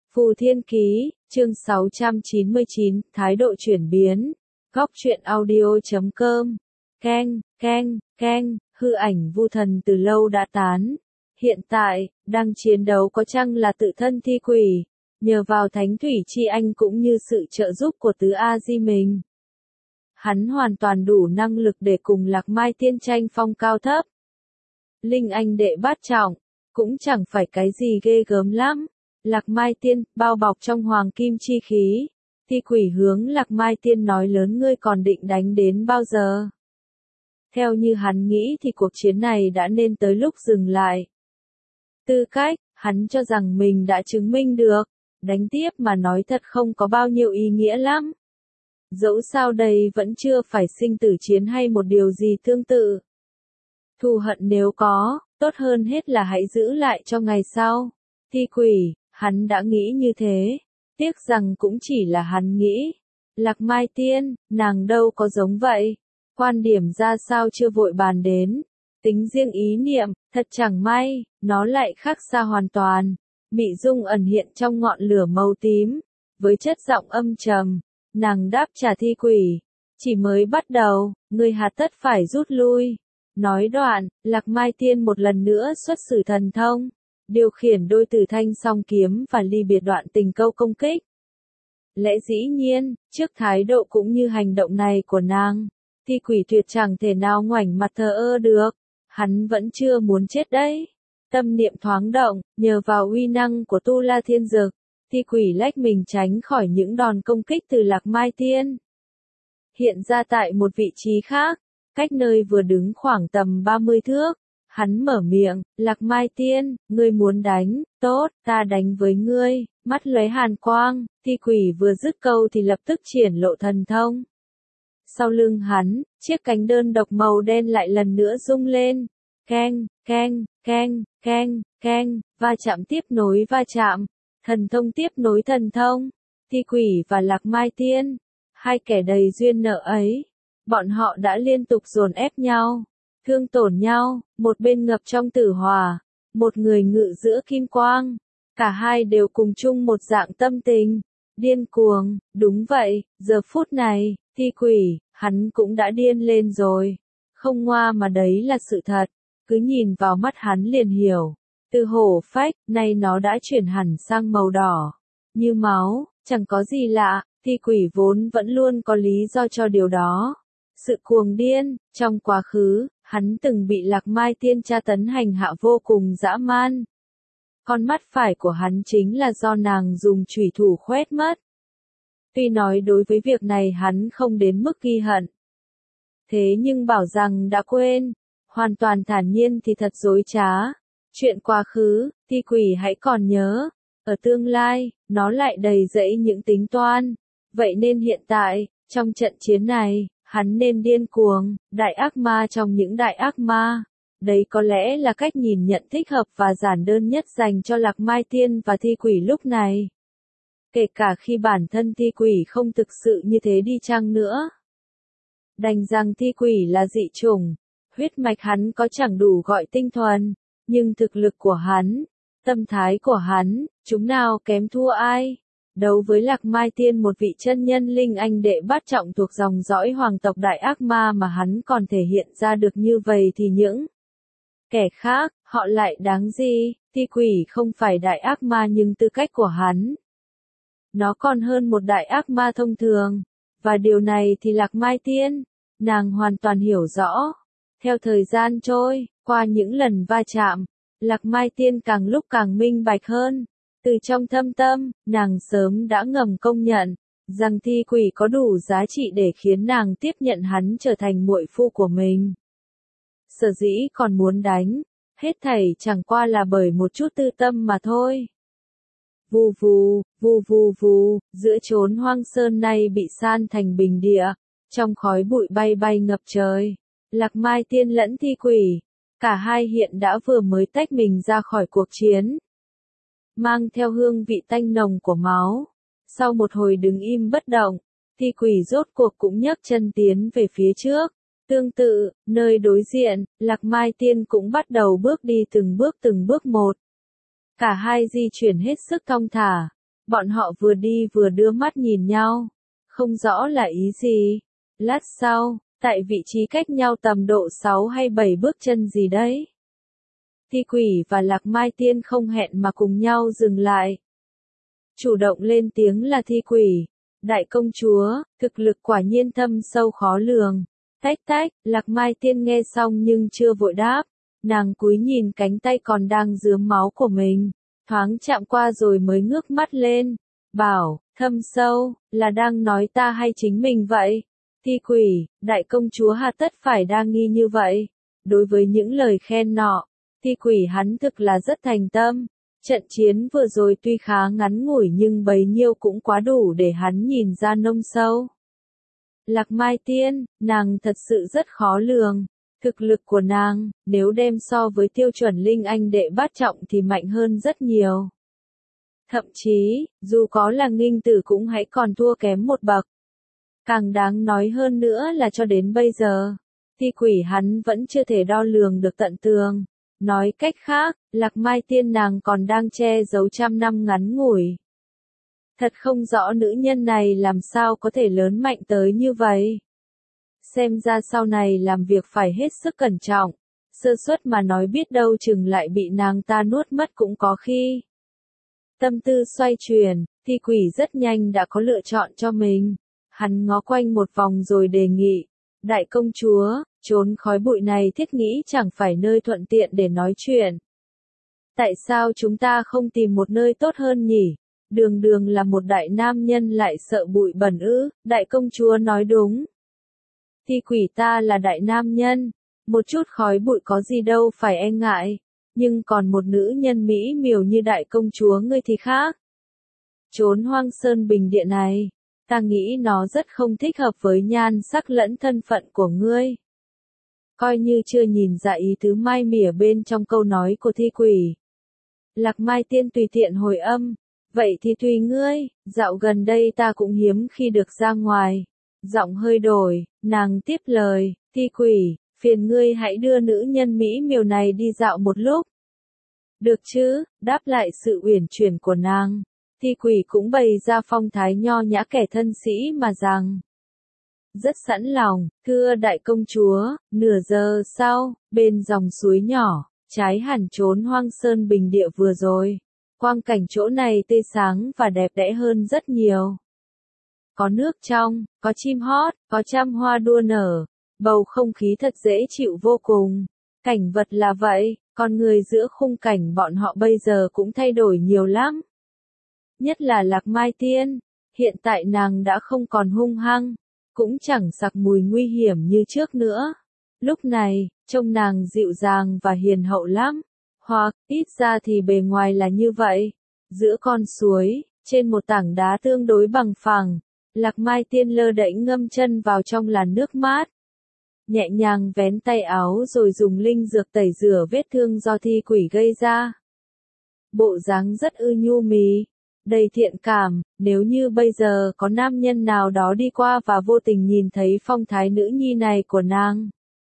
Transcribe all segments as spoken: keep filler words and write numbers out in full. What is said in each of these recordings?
Phù Thiên Ký, chương sáu trăm chín mươi chín, thái độ chuyển biến. Góc truyện audio chấm com. Keng, keng, keng, hư ảnh vu thần từ lâu đã tán. Hiện tại, đang chiến đấu có chăng là tự thân thi quỷ, nhờ vào thánh thủy chi anh cũng như sự trợ giúp của tứ A-di mình. Hắn hoàn toàn đủ năng lực để cùng Lạc Mai Tiên tranh phong cao thấp. Linh anh đệ bát trọng, cũng chẳng phải cái gì ghê gớm lắm. Lạc Mai Tiên, bao bọc trong hoàng kim chi khí. Thi quỷ hướng Lạc Mai Tiên nói lớn, ngươi còn định đánh đến bao giờ? Theo như hắn nghĩ thì cuộc chiến này đã nên tới lúc dừng lại. Tư cách, hắn cho rằng mình đã chứng minh được. Đánh tiếp mà nói thật không có bao nhiêu ý nghĩa lắm. Dẫu sao đây vẫn chưa phải sinh tử chiến hay một điều gì tương tự. Thù hận nếu có, tốt hơn hết là hãy giữ lại cho ngày sau. Thi quỷ, hắn đã nghĩ như thế. Tiếc rằng cũng chỉ là hắn nghĩ. Lạc Mai Tiên, nàng đâu có giống vậy. Quan điểm ra sao chưa vội bàn đến. Tính riêng ý niệm, thật chẳng may, nó lại khác xa hoàn toàn. Mị dung ẩn hiện trong ngọn lửa màu tím. Với chất giọng âm trầm, nàng đáp trả thi quỷ. Chỉ mới bắt đầu, ngươi hà tất phải rút lui. Nói đoạn, Lạc Mai Tiên một lần nữa xuất sử thần thông. Điều khiển đôi tử thanh song kiếm và ly biệt đoạn tình câu công kích. Lẽ dĩ nhiên, trước thái độ cũng như hành động này của nàng, thi quỷ tuyệt chẳng thể nào ngoảnh mặt thờ ơ được. Hắn vẫn chưa muốn chết đấy. Tâm niệm thoáng động, nhờ vào uy năng của Tu La Thiên Dực, thi quỷ lách mình tránh khỏi những đòn công kích từ Lạc Mai Tiên. Hiện ra tại một vị trí khác, cách nơi vừa đứng khoảng tầm ba mươi thước. Hắn mở miệng, Lạc Mai Tiên, ngươi muốn đánh, tốt, ta đánh với ngươi, mắt lóe hàn quang, thi quỷ vừa dứt câu thì lập tức triển lộ thần thông. Sau lưng hắn, chiếc cánh đơn độc màu đen lại lần nữa rung lên, keng, keng, keng, keng, keng, va chạm tiếp nối va chạm, thần thông tiếp nối thần thông, thi quỷ và Lạc Mai Tiên, hai kẻ đầy duyên nợ ấy, bọn họ đã liên tục dồn ép nhau. Thương tổn nhau, một bên ngập trong tử hỏa, một người ngự giữa kim quang. Cả hai đều cùng chung một dạng tâm tình. Điên cuồng, đúng vậy, giờ phút này, thi quỷ, hắn cũng đã điên lên rồi. Không ngoa mà đấy là sự thật, cứ nhìn vào mắt hắn liền hiểu. Từ hổ phách, nay nó đã chuyển hẳn sang màu đỏ. Như máu, chẳng có gì lạ, thi quỷ vốn vẫn luôn có lý do cho điều đó. Sự cuồng điên, trong quá khứ, hắn từng bị Lạc Mai Tiên tra tấn hành hạ vô cùng dã man. Con mắt phải của hắn chính là do nàng dùng chủy thủ khoét mất. Tuy nói đối với việc này hắn không đến mức ghi hận. Thế nhưng bảo rằng đã quên, hoàn toàn thản nhiên thì thật dối trá. Chuyện quá khứ, thi quỷ hãy còn nhớ. Ở tương lai, nó lại đầy dẫy những tính toan. Vậy nên hiện tại, trong trận chiến này, hắn nên điên cuồng, đại ác ma trong những đại ác ma. Đấy có lẽ là cách nhìn nhận thích hợp và giản đơn nhất dành cho Lạc Mai Tiên và thi quỷ lúc này. Kể cả khi bản thân thi quỷ không thực sự như thế đi chăng nữa. Đành rằng thi quỷ là dị chủng, huyết mạch hắn có chẳng đủ gọi tinh thuần, nhưng thực lực của hắn, tâm thái của hắn, chúng nào kém thua ai. Đấu với Lạc Mai Tiên, một vị chân nhân linh anh đệ bát trọng thuộc dòng dõi hoàng tộc đại ác ma mà hắn còn thể hiện ra được như vậy thì những kẻ khác, họ lại đáng gì? Thi quỷ không phải đại ác ma nhưng tư cách của hắn, nó còn hơn một đại ác ma thông thường. Và điều này thì Lạc Mai Tiên, nàng hoàn toàn hiểu rõ. Theo thời gian trôi, qua những lần va chạm, Lạc Mai Tiên càng lúc càng minh bạch hơn. Từ trong thâm tâm, nàng sớm đã ngầm công nhận, rằng thi quỷ có đủ giá trị để khiến nàng tiếp nhận hắn trở thành muội phu của mình. Sở dĩ còn muốn đánh, hết thảy chẳng qua là bởi một chút tư tâm mà thôi. Vù vù, vù vù vù, giữa chốn hoang sơn này bị san thành bình địa, trong khói bụi bay bay ngập trời. Lạc Mai Tiên lẫn thi quỷ, cả hai hiện đã vừa mới tách mình ra khỏi cuộc chiến. Mang theo hương vị tanh nồng của máu. Sau một hồi đứng im bất động, thi quỷ rốt cuộc cũng nhấc chân tiến về phía trước. Tương tự, nơi đối diện, Lạc Mai Tiên cũng bắt đầu bước đi từng bước từng bước một. Cả hai di chuyển hết sức thong thả. Bọn họ vừa đi vừa đưa mắt nhìn nhau, không rõ là ý gì. Lát sau, tại vị trí cách nhau tầm độ sáu hay bảy bước chân gì đấy, Thi Quỷ và Lạc Mai Tiên không hẹn mà cùng nhau dừng lại. Chủ động lên tiếng là Thi Quỷ. Đại công chúa, thực lực quả nhiên thâm sâu khó lường. Tách tách, Lạc Mai Tiên nghe xong nhưng chưa vội đáp. Nàng cúi nhìn cánh tay còn đang rướm máu của mình, thoáng chạm qua rồi mới ngước mắt lên. Bảo, thâm sâu, là đang nói ta hay chính mình vậy? Thi Quỷ, đại công chúa hà tất phải đa nghi như vậy. Đối với những lời khen nọ, Thi Quỷ hắn thực là rất thành tâm. Trận chiến vừa rồi tuy khá ngắn ngủi nhưng bấy nhiêu cũng quá đủ để hắn nhìn ra nông sâu. Lạc Mai Tiên, nàng thật sự rất khó lường. Thực lực của nàng, nếu đem so với tiêu chuẩn linh anh đệ bát trọng thì mạnh hơn rất nhiều. Thậm chí, dù có là nghinh tử cũng hãy còn thua kém một bậc. Càng đáng nói hơn nữa là cho đến bây giờ, Thi Quỷ hắn vẫn chưa thể đo lường được tận tường. Nói cách khác, Lạc Mai Tiên nàng còn đang che giấu trăm năm ngắn ngủi. Thật không rõ nữ nhân này làm sao có thể lớn mạnh tới như vậy. Xem ra sau này làm việc phải hết sức cẩn trọng. Sơ suất mà nói biết đâu chừng lại bị nàng ta nuốt mất cũng có khi. Tâm tư xoay chuyển, Thi Quỷ rất nhanh đã có lựa chọn cho mình. Hắn ngó quanh một vòng rồi đề nghị. Đại công chúa, trốn khói bụi này thiết nghĩ chẳng phải nơi thuận tiện để nói chuyện. Tại sao chúng ta không tìm một nơi tốt hơn nhỉ? Đường đường là một đại nam nhân lại sợ bụi bẩn ư? Đại công chúa nói đúng. Thi Quỷ ta là đại nam nhân, một chút khói bụi có gì đâu phải e ngại, nhưng còn một nữ nhân mỹ miều như đại công chúa ngươi thì khác. Trốn hoang sơn bình địa này, ta nghĩ nó rất không thích hợp với nhan sắc lẫn thân phận của ngươi. Coi như chưa nhìn ra ý tứ mai mỉa bên trong câu nói của Thi Quỷ. Lạc Mai Tiên tùy tiện hồi âm, vậy thì tùy ngươi, dạo gần đây ta cũng hiếm khi được ra ngoài. Giọng hơi đổi, nàng tiếp lời, Thi Quỷ, phiền ngươi hãy đưa nữ nhân mỹ miều này đi dạo một lúc. Được chứ, đáp lại sự uyển chuyển của nàng, Thi Quỷ cũng bày ra phong thái nho nhã kẻ thân sĩ mà rằng. Rất sẵn lòng, thưa đại công chúa, nửa giờ sau, bên dòng suối nhỏ, trái hẳn trốn hoang sơn bình địa vừa rồi. Quang cảnh chỗ này tươi sáng và đẹp đẽ hơn rất nhiều. Có nước trong, có chim hót, có trăm hoa đua nở, bầu không khí thật dễ chịu vô cùng. Cảnh vật là vậy, con người giữa khung cảnh bọn họ bây giờ cũng thay đổi nhiều lắm. Nhất là Lạc Mai Tiên, hiện tại nàng đã không còn hung hăng, cũng chẳng sặc mùi nguy hiểm như trước nữa. Lúc này, trông nàng dịu dàng và hiền hậu lắm, hoặc, ít ra thì bề ngoài là như vậy. Giữa con suối, trên một tảng đá tương đối bằng phẳng, Lạc Mai Tiên lơ đễnh ngâm chân vào trong làn nước mát. Nhẹ nhàng vén tay áo rồi dùng linh dược tẩy rửa vết thương do Thi Quỷ gây ra. Bộ dáng rất ư nhu mì, đầy thiện cảm, nếu như bây giờ có nam nhân nào đó đi qua và vô tình nhìn thấy phong thái nữ nhi này của nàng.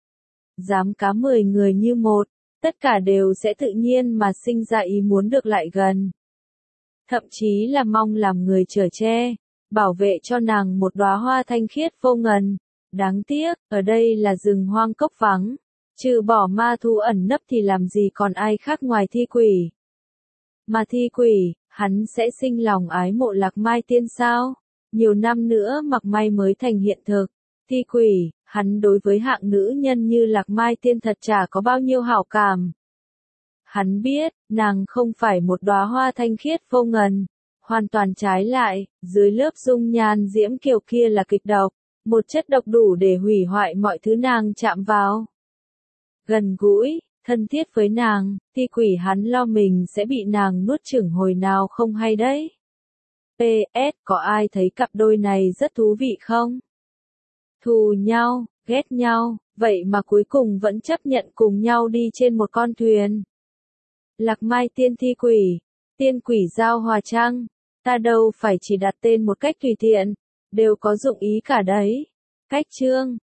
Dám cá mười người như một, tất cả đều sẽ tự nhiên mà sinh ra ý muốn được lại gần. Thậm chí là mong làm người chở che, bảo vệ cho nàng một đóa hoa thanh khiết vô ngần. Đáng tiếc, ở đây là rừng hoang cốc vắng, trừ bỏ ma thú ẩn nấp thì làm gì còn ai khác ngoài Thi Quỷ. Mà Thi Quỷ, hắn sẽ sinh lòng ái mộ Lạc Mai Tiên sao? Nhiều năm nữa mặc may mới thành hiện thực. Thi Quỷ, hắn đối với hạng nữ nhân như Lạc Mai Tiên thật chả có bao nhiêu hảo cảm. Hắn biết, nàng không phải một đóa hoa thanh khiết vô ngần. Hoàn toàn trái lại, dưới lớp dung nhan diễm kiều kia là kịch độc. Một chất độc đủ để hủy hoại mọi thứ nàng chạm vào. Gần gũi, thân thiết với nàng, Thi Quỷ hắn lo mình sẽ bị nàng nuốt chửng hồi nào không hay đấy. pê ét có ai thấy cặp đôi này rất thú vị không? Thù nhau, ghét nhau, vậy mà cuối cùng vẫn chấp nhận cùng nhau đi trên một con thuyền. Lạc Mai Tiên Thi Quỷ, tiên quỷ giao hòa trăng, ta đâu phải chỉ đặt tên một cách tùy tiện, đều có dụng ý cả đấy. Cách chương